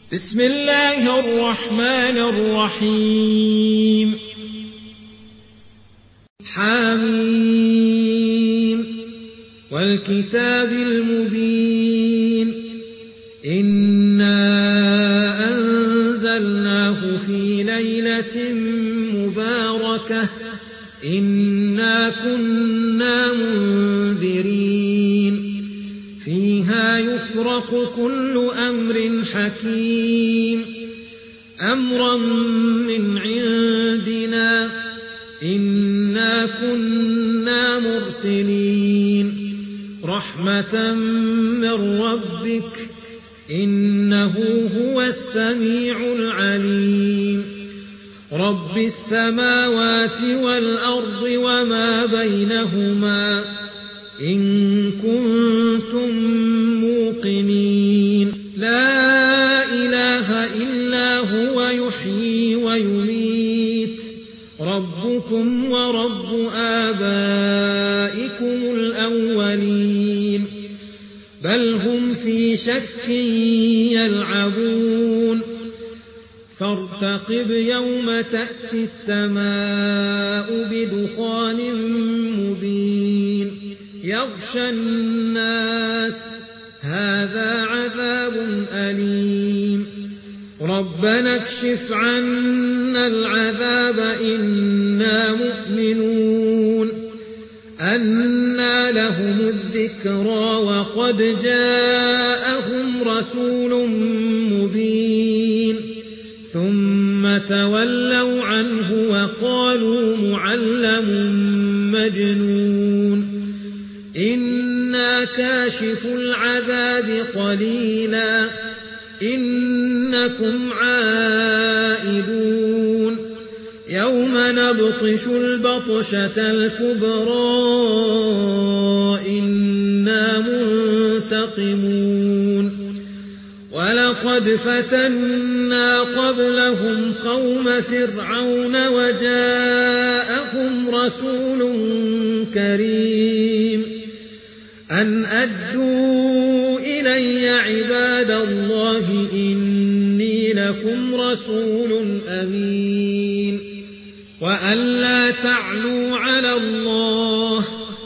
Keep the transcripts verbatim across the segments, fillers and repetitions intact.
بسم الله الرحمن الرحيم. حميم والكتاب المبين إنا أنزلناه في ليلة مباركة إنا كنا منذرين فيها يفرق كل أمر حكيم أمرا من عندنا إنا كنا مرسلين رحمة من ربك إنه هو السميع العليم رب السماوات والأرض وما بينهما إن كنتم موقنين لا إله إلا هو يحيي ويميت ربكم ورب آبائكم الأولين بل هم في شك يلعبون فارتقب يوم تأتي السماء بدخان مبين يغشى الناس هذا عذاب أليم ربنا اكشف عنا العذاب إنا مؤمنون أنى لهم الذكرى وقد جاءهم رسول مبين ثم تولوا عنه وقالوا معلم مجنون إنا كاشف العذاب قليلا إنكم عائدون يوم نبطش البطشة الكبرى إنا منتقمون ولقد فتنا قبلهم قوم فرعون وجاءهم رسول كريم أن أدوا إلي عباد الله إني لكم رسول أمين وأن لا تعلوا على الله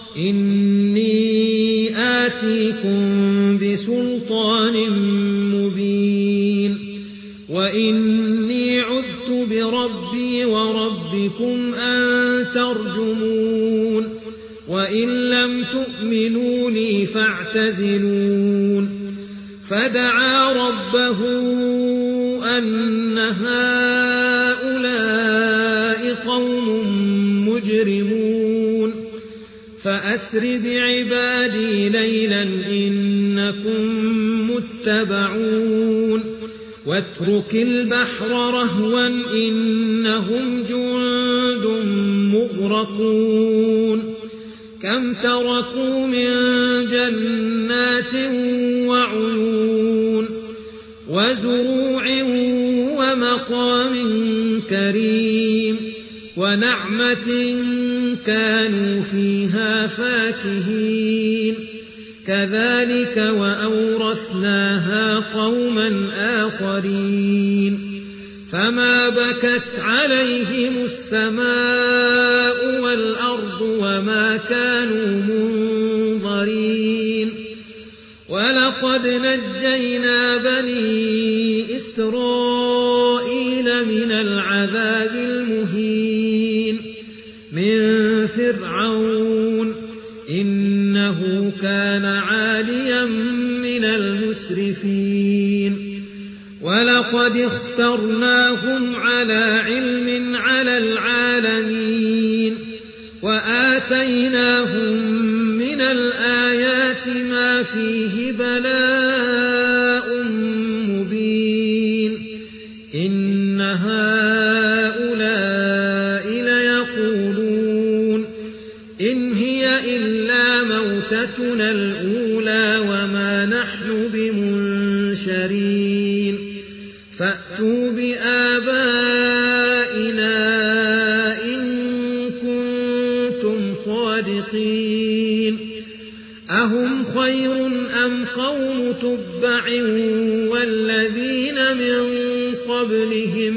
إني آتيكم بسلطان مبين وإني عذت بربي وربكم أن ترجمون وإن لم تؤمنوا لي فاعتزلون فدعا ربه أن هؤلاء قوم مجرمون فأسر بعبادي ليلا إنكم متبعون واترك البحر رهوا إنهم جند مغرقون كم تركوا من جنات وعيون وزروع ومقام كريم ونعمة كانوا فيها فاكهين كذلك وأورثناها قوما آخرين فما بكت عليهم السماء والأرض وما كانوا منظرين ولقد نجينا بني إسرائيل من العذاب المهين من فرعون إنه كان عاليا من المسرفين ولقد اخترناهم على علم على العالمين وآتيناهم من الآيات ما فيه بلاء مبين إن هؤلاء ليقولون إن هي إلا موتتنا الأولى وما نحن بمنشرين فأتوا بآبائنا إن كنتم صادقين أهم خير أم قوم تبع والذين من قبلهم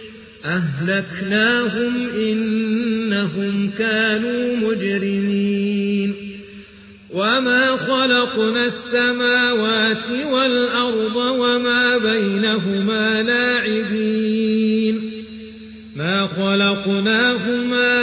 أهلكناهم إنهم كانوا مجرمين وما خلقنا السماوات والأرض وما بينهما لاعبين ما خلقناهما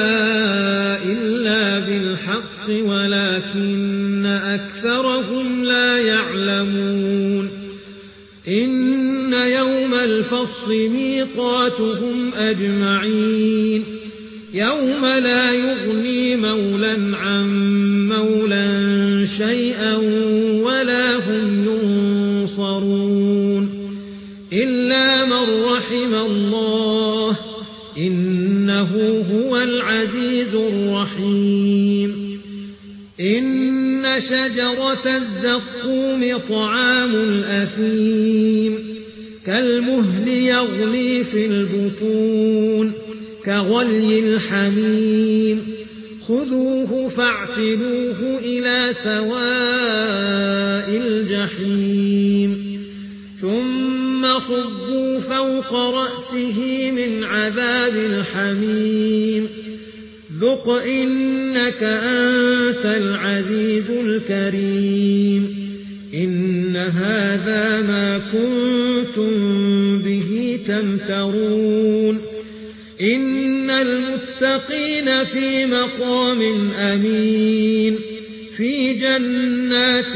إلا بالحق ولكن أكثرهم لا يعلمون إن يوم الفصل ميقاتهم أجمعين يوم لا يغني مولى عن مولى شيئا ولا هم ينصرون إلا من رحم الله إنه هو العزيز الرحيم إن شجرة الزقوم طعام الأثيم كالمهل يغلي في البطون كغلي الحميم خذوه فاعتلوه إلى سواء الجحيم ثم صبوا فوق رأسه من عذاب الحميم ذق إنك أنت العزيز الكريم إن هذا ما كنتم به تمترون إن المتقين في مقام أمين في جنات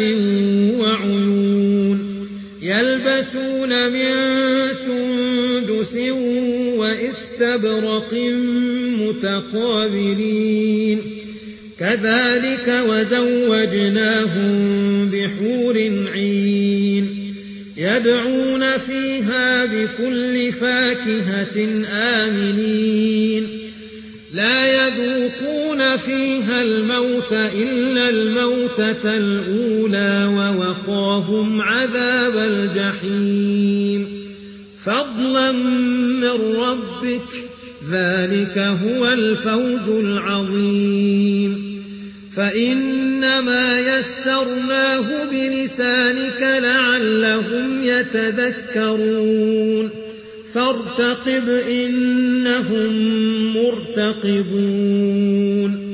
وعيون يلبسون من سندس وإستبرق متقابلين كذلك وزوجناهم بحور عين يدعون فيها بكل فاكهة آمنين لا يذوقون فيها الموت إلا الموتة الأولى ووقاهم عذاب الجحيم فضلا من ربك ذلك هو الفوز العظيم فإنما يسرناه بلسانك لعلهم يتذكرون فارتقب إنهم مرتقبون